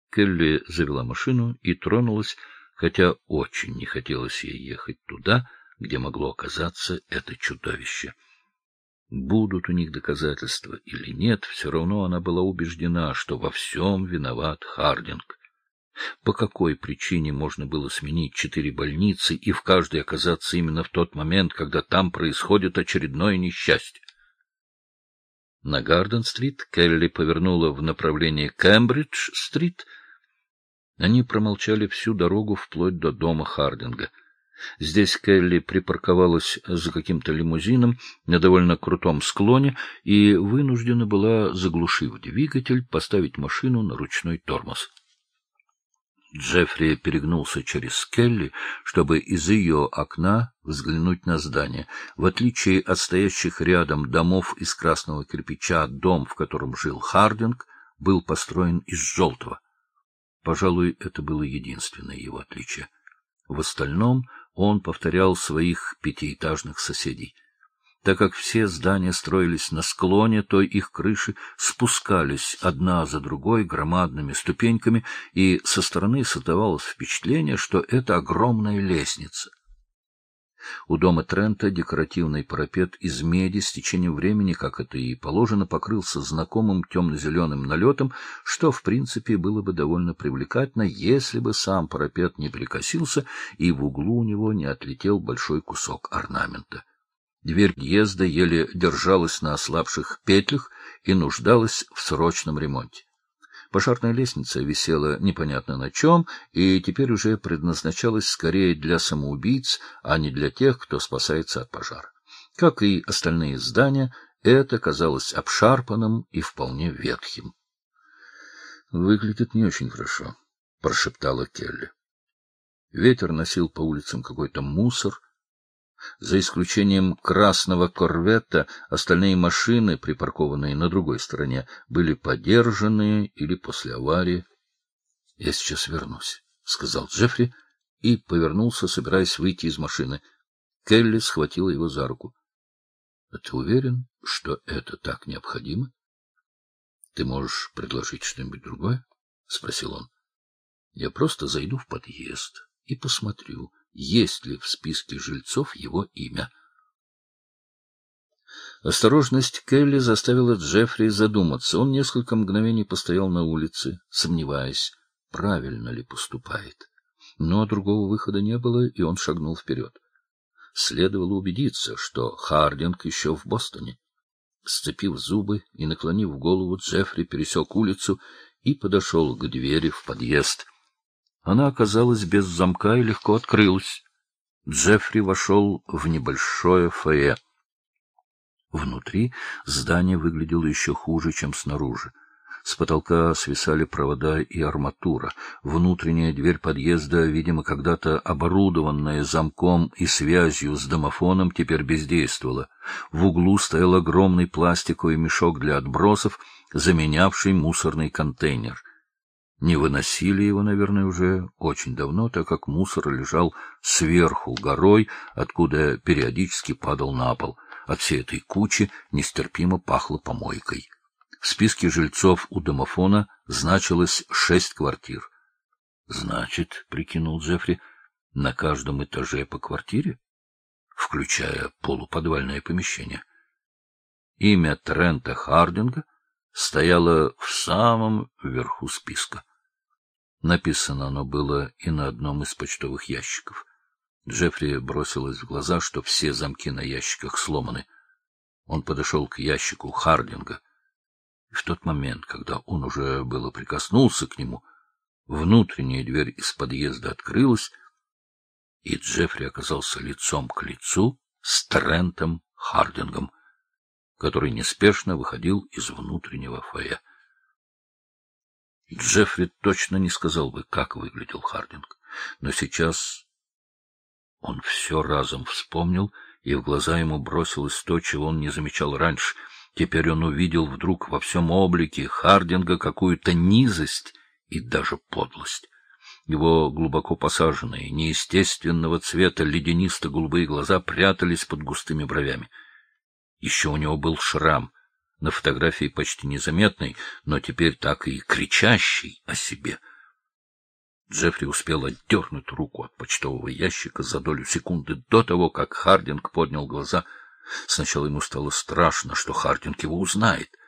Келли завела машину и тронулась, хотя очень не хотелось ей ехать туда, где могло оказаться это чудовище. Будут у них доказательства или нет, все равно она была убеждена, что во всем виноват Хардинг. По какой причине можно было сменить 4 больницы и в каждой оказаться именно в тот момент, когда там происходит очередное несчастье? На Гарден-стрит Келли повернула в направлении Кембридж-стрит. Они промолчали всю дорогу вплоть до дома Хардинга. Здесь Келли припарковалась за каким-то лимузином на довольно крутом склоне и вынуждена была, заглушив двигатель, поставить машину на ручной тормоз. Джеффри перегнулся через Келли, чтобы из ее окна взглянуть на здание. В отличие от стоящих рядом домов из красного кирпича, дом, в котором жил Хардинг, был построен из желтого. Пожалуй, это было единственное его отличие. В остальном он повторял своих 5-этажных соседей. Так как все здания строились на склоне, то их крыши спускались одна за другой громадными ступеньками, и со стороны создавалось впечатление, что это огромная лестница. У дома Трента декоративный парапет из меди с течением времени, как это и положено, покрылся знакомым темно-зеленым налетом, что, в принципе, было бы довольно привлекательно, если бы сам парапет не прикосился и в углу у него не отлетел большой кусок орнамента. Дверь въезда еле держалась на ослабших петлях и нуждалась в срочном ремонте. Пожарная лестница висела непонятно на чем, и теперь уже предназначалась скорее для самоубийц, а не для тех, кто спасается от пожара. Как и остальные здания, это казалось обшарпанным и вполне ветхим. — Выглядит не очень хорошо, — прошептала Келли. Ветер носил по улицам какой-то мусор. За исключением красного корвета, остальные машины, припаркованные на другой стороне, были подержанные или после аварии. — Я сейчас вернусь, — сказал Джеффри и повернулся, собираясь выйти из машины. Келли схватила его за руку. — А ты уверен, что это так необходимо? — Ты можешь предложить что-нибудь другое? — спросил он. — Я просто зайду в подъезд и посмотрю, есть ли в списке жильцов его имя. Осторожность Келли заставила Джеффри задуматься. Он несколько мгновений постоял на улице, сомневаясь, правильно ли поступает. Но другого выхода не было, и он шагнул вперед. Следовало убедиться, что Хардинг еще в Бостоне. Сцепив зубы и наклонив голову, Джеффри пересек улицу и подошел к двери в подъезд. Она оказалась без замка и легко открылась. Джеффри вошел в небольшое фойе. Внутри здание выглядело еще хуже, чем снаружи. С потолка свисали провода и арматура. Внутренняя дверь подъезда, видимо, когда-то оборудованная замком и связью с домофоном, теперь бездействовала. В углу стоял огромный пластиковый мешок для отбросов, заменявший мусорный контейнер. Не выносили его, наверное, уже очень давно, так как мусор лежал сверху горой, откуда периодически падал на пол. От всей этой кучи нестерпимо пахло помойкой. В списке жильцов у домофона значилось 6 квартир. — Значит, — прикинул Джеффри, — на каждом этаже по квартире, включая полуподвальное помещение. Имя Трента Хардинга стояло в самом верху списка. Написано оно было и на одном из почтовых ящиков. Джеффри бросилось в глаза, что все замки на ящиках сломаны. Он подошел к ящику Хардинга. И в тот момент, когда он уже было прикоснулся к нему, внутренняя дверь из подъезда открылась, и Джеффри оказался лицом к лицу с Трентом Хардингом, который неспешно выходил из внутреннего фойе. Джеффри точно не сказал бы, как выглядел Хардинг, но сейчас он все разом вспомнил, и в глаза ему бросилось то, чего он не замечал раньше. Теперь он увидел вдруг во всем облике Хардинга какую-то низость и даже подлость. Его глубоко посаженные, неестественного цвета леденисто-голубые глаза прятались под густыми бровями. Еще у него был шрам, на фотографии почти незаметный, но теперь так и кричащий о себе. Джеффри успел отдернуть руку от почтового ящика за долю секунды до того, как Хардинг поднял глаза. Сначала ему стало страшно, что Хардинг его узнает.